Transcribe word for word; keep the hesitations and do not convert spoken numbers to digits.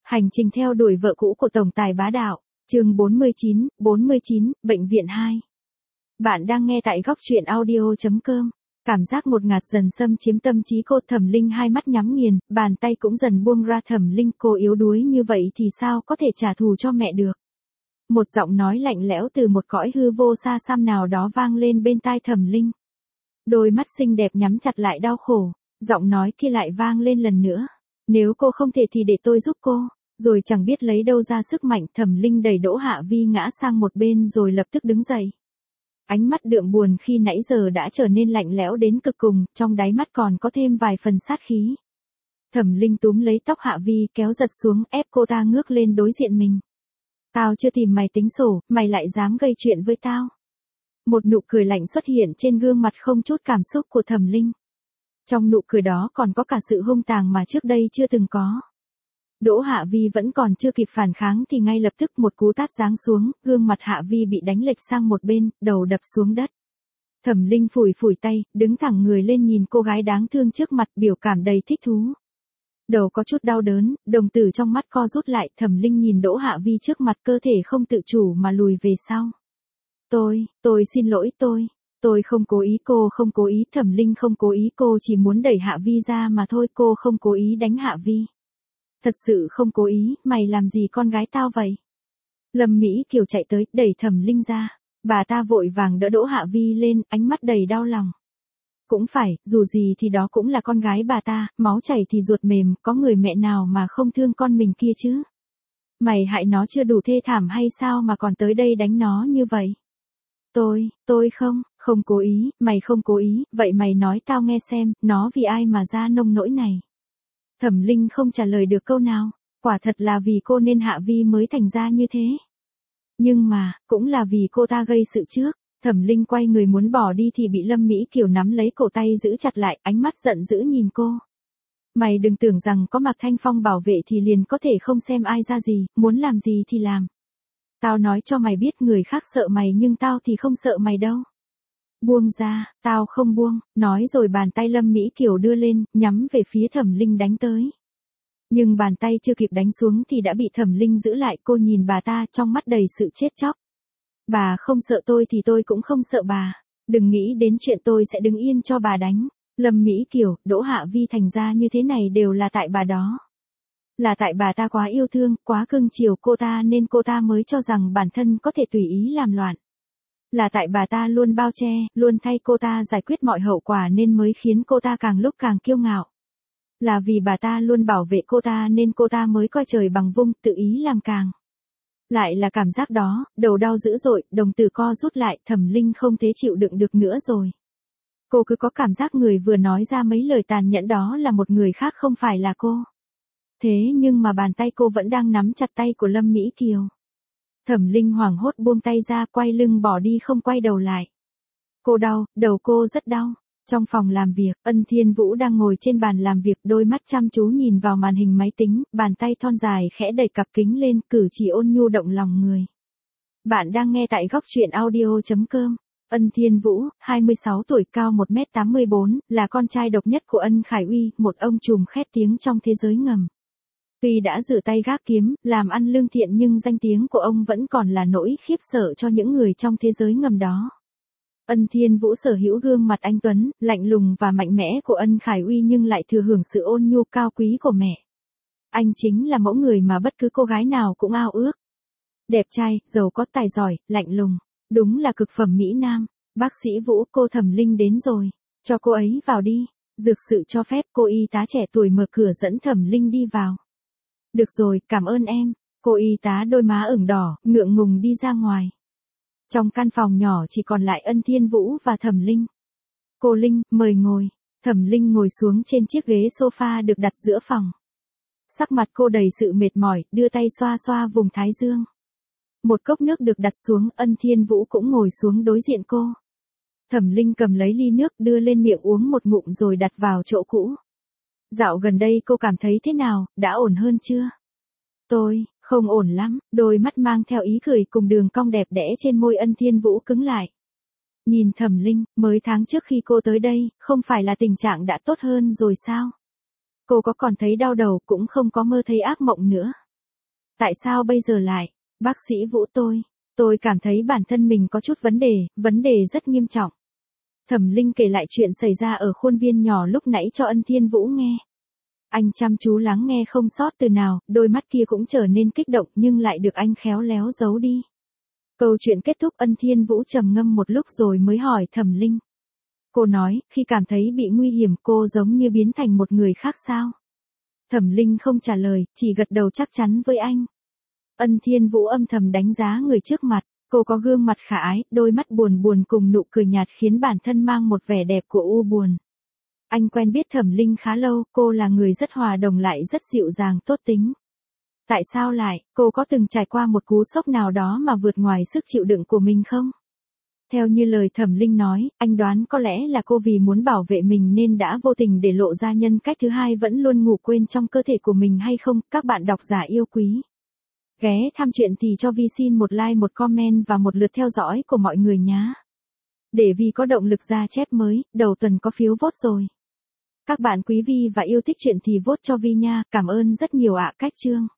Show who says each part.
Speaker 1: Hành trình theo đuổi vợ cũ của tổng tài bá đạo, chương bốn mươi chín, bốn mươi chín, bệnh viện hai. Bạn đang nghe tại góc truyện audio chấm com. Cảm giác ngột ngạt dần xâm chiếm tâm trí cô. Thẩm Linh hai mắt nhắm nghiền, bàn tay cũng dần buông ra. Thẩm Linh, cô yếu đuối như vậy thì sao có thể trả thù cho mẹ được? Một giọng nói lạnh lẽo từ một cõi hư vô xa xăm nào đó vang lên bên tai Thẩm Linh. Đôi mắt xinh đẹp nhắm chặt lại đau khổ, giọng nói kia lại vang lên lần nữa. Nếu cô không thể thì để tôi giúp cô. Rồi chẳng biết lấy đâu ra sức mạnh, Thẩm Linh đẩy Đỗ Hạ Vi ngã sang một bên rồi lập tức đứng dậy. Ánh mắt đượm buồn khi nãy giờ đã trở nên lạnh lẽo đến cực cùng, trong đáy mắt còn có thêm vài phần sát khí. Thẩm Linh túm lấy tóc Hạ Vi kéo giật xuống, ép cô ta ngước lên đối diện mình. Tao chưa tìm mày tính sổ, mày lại dám gây chuyện với tao. Một nụ cười lạnh xuất hiện trên gương mặt không chút cảm xúc của Thẩm Linh. Trong nụ cười đó còn có cả sự hung tàn mà trước đây chưa từng có. Đỗ Hạ Vi vẫn còn chưa kịp phản kháng thì ngay lập tức một cú tát giáng xuống, gương mặt Hạ Vi bị đánh lệch sang một bên, đầu đập xuống đất. Thẩm Linh phủi phủi tay, đứng thẳng người lên nhìn cô gái đáng thương trước mặt, biểu cảm đầy thích thú. Đầu có chút đau đớn, đồng tử trong mắt co rút lại. Thẩm Linh nhìn Đỗ Hạ Vi trước mặt, cơ thể không tự chủ mà lùi về sau. Tôi, tôi xin lỗi tôi. Tôi không cố ý, cô không cố ý. Thẩm Linh không cố ý, cô chỉ muốn đẩy Hạ Vi ra mà thôi. Cô không cố ý đánh Hạ Vi. Thật sự không cố ý, mày làm gì con gái tao vậy? Lâm Mỹ Kiều chạy tới, đẩy Thẩm Linh ra. Bà ta vội vàng đỡ Đỗ Hạ Vi lên, ánh mắt đầy đau lòng. Cũng phải, dù gì thì đó cũng là con gái bà ta, máu chảy thì ruột mềm, có người mẹ nào mà không thương con mình kia chứ? Mày hại nó chưa đủ thê thảm hay sao mà còn tới đây đánh nó như vậy? Tôi, tôi không, không cố ý, mày không cố ý, vậy mày nói tao nghe xem, nó vì ai mà ra nông nỗi này? Thẩm Linh không trả lời được câu nào, quả thật là vì cô nên Hạ Vi mới thành ra như thế. Nhưng mà, cũng là vì cô ta gây sự trước. Thẩm Linh quay người muốn bỏ đi thì bị Lâm Mỹ Kiều nắm lấy cổ tay giữ chặt lại, ánh mắt giận dữ nhìn cô. Mày đừng tưởng rằng có Mạc Thanh Phong bảo vệ thì liền có thể không xem ai ra gì, muốn làm gì thì làm. Tao nói cho mày biết, người khác sợ mày nhưng tao thì không sợ mày đâu. Buông ra, tao không buông, nói rồi bàn tay Lâm Mỹ Kiều đưa lên, nhắm về phía Thẩm Linh đánh tới. Nhưng bàn tay chưa kịp đánh xuống thì đã bị Thẩm Linh giữ lại. Cô nhìn bà ta trong mắt đầy sự chết chóc. Bà không sợ tôi thì tôi cũng không sợ bà. Đừng nghĩ đến chuyện tôi sẽ đứng yên cho bà đánh. Lâm Mỹ Kiều, Đỗ Hạ Vi thành ra như thế này đều là tại bà đó. Là tại bà ta quá yêu thương, quá cưng chiều cô ta nên cô ta mới cho rằng bản thân có thể tùy ý làm loạn. Là tại bà ta luôn bao che, luôn thay cô ta giải quyết mọi hậu quả nên mới khiến cô ta càng lúc càng kiêu ngạo. Là vì bà ta luôn bảo vệ cô ta nên cô ta mới coi trời bằng vung, tự ý làm càng. Lại là cảm giác đó, đầu đau dữ dội, đồng tử co rút lại. Thẩm Linh không thể chịu đựng được nữa rồi. Cô cứ có cảm giác người vừa nói ra mấy lời tàn nhẫn đó là một người khác không phải là cô. Thế nhưng mà bàn tay cô vẫn đang nắm chặt tay của Lâm Mỹ Kiều. Thẩm Linh hoảng hốt buông tay ra, quay lưng bỏ đi không quay đầu lại. Cô đau, đầu cô rất đau. Trong phòng làm việc, Ân Thiên Vũ đang ngồi trên bàn làm việc, đôi mắt chăm chú nhìn vào màn hình máy tính, bàn tay thon dài khẽ đẩy cặp kính lên, cử chỉ ôn nhu động lòng người. Bạn đang nghe tại góc truyện audio chấm com. Ân Thiên Vũ, hai mươi sáu tuổi, cao một mét tám mươi bốn, là con trai độc nhất của Ân Khải Uy, một ông trùm khét tiếng trong thế giới ngầm. Tuy đã rửa tay gác kiếm, làm ăn lương thiện nhưng danh tiếng của ông vẫn còn là nỗi khiếp sợ cho những người trong thế giới ngầm đó. Ân Thiên Vũ sở hữu gương mặt anh tuấn, lạnh lùng và mạnh mẽ của Ân Khải Uy nhưng lại thừa hưởng sự ôn nhu cao quý của mẹ. Anh chính là mẫu người mà bất cứ cô gái nào cũng ao ước. Đẹp trai, giàu có, tài giỏi, lạnh lùng. Đúng là cực phẩm mỹ nam. Bác sĩ Vũ, cô Thẩm Linh đến rồi. Cho cô ấy vào đi. Dược sự cho phép, cô y tá trẻ tuổi mở cửa dẫn Thẩm Linh đi vào. Được rồi, cảm ơn em. Cô y tá đôi má ửng đỏ, ngượng ngùng đi ra ngoài. Trong căn phòng nhỏ chỉ còn lại Ân Thiên Vũ và Thẩm Linh. Cô Linh, mời ngồi. Thẩm Linh ngồi xuống trên chiếc ghế sofa được đặt giữa phòng. Sắc mặt cô đầy sự mệt mỏi, đưa tay xoa xoa vùng thái dương. Một cốc nước được đặt xuống, Ân Thiên Vũ cũng ngồi xuống đối diện cô. Thẩm Linh cầm lấy ly nước đưa lên miệng uống một ngụm rồi đặt vào chỗ cũ. Dạo gần đây cô cảm thấy thế nào, đã ổn hơn chưa? Tôi, không ổn lắm. Đôi mắt mang theo ý cười cùng đường cong đẹp đẽ trên môi Ân Thiên Vũ cứng lại. Nhìn Thẩm Linh, mới tháng trước khi cô tới đây, không phải là tình trạng đã tốt hơn rồi sao? Cô có còn thấy đau đầu cũng không có mơ thấy ác mộng nữa. Tại sao bây giờ lại? Bác sĩ Vũ tôi, tôi cảm thấy bản thân mình có chút vấn đề, vấn đề rất nghiêm trọng. Thẩm Linh kể lại chuyện xảy ra ở khuôn viên nhỏ lúc nãy cho Ân Thiên Vũ nghe. Anh chăm chú lắng nghe không sót từ nào, đôi mắt kia cũng trở nên kích động nhưng lại được anh khéo léo giấu đi. Câu chuyện kết thúc, Ân Thiên Vũ trầm ngâm một lúc rồi mới hỏi Thẩm Linh. Cô nói, khi cảm thấy bị nguy hiểm cô giống như biến thành một người khác sao? Thẩm Linh không trả lời, chỉ gật đầu chắc chắn với anh. Ân Thiên Vũ âm thầm đánh giá người trước mặt, cô có gương mặt khả ái, đôi mắt buồn buồn cùng nụ cười nhạt khiến bản thân mang một vẻ đẹp của u buồn. Anh quen biết Thẩm Linh khá lâu, cô là người rất hòa đồng lại rất dịu dàng tốt tính. Tại sao lại, cô có từng trải qua một cú sốc nào đó mà vượt ngoài sức chịu đựng của mình không? Theo như lời Thẩm Linh nói, anh đoán có lẽ là cô vì muốn bảo vệ mình nên đã vô tình để lộ ra nhân cách thứ hai vẫn luôn ngủ quên trong cơ thể của mình hay không, các bạn độc giả yêu quý. Ghé thăm chuyện thì cho Vi xin một like, một comment và một lượt theo dõi của mọi người nhé. Để Vi có động lực ra chép mới, đầu tuần có phiếu vote rồi. Các bạn quý Vi và yêu thích chuyện thì vote cho Vi nha, cảm ơn rất nhiều ạ. Cách chương.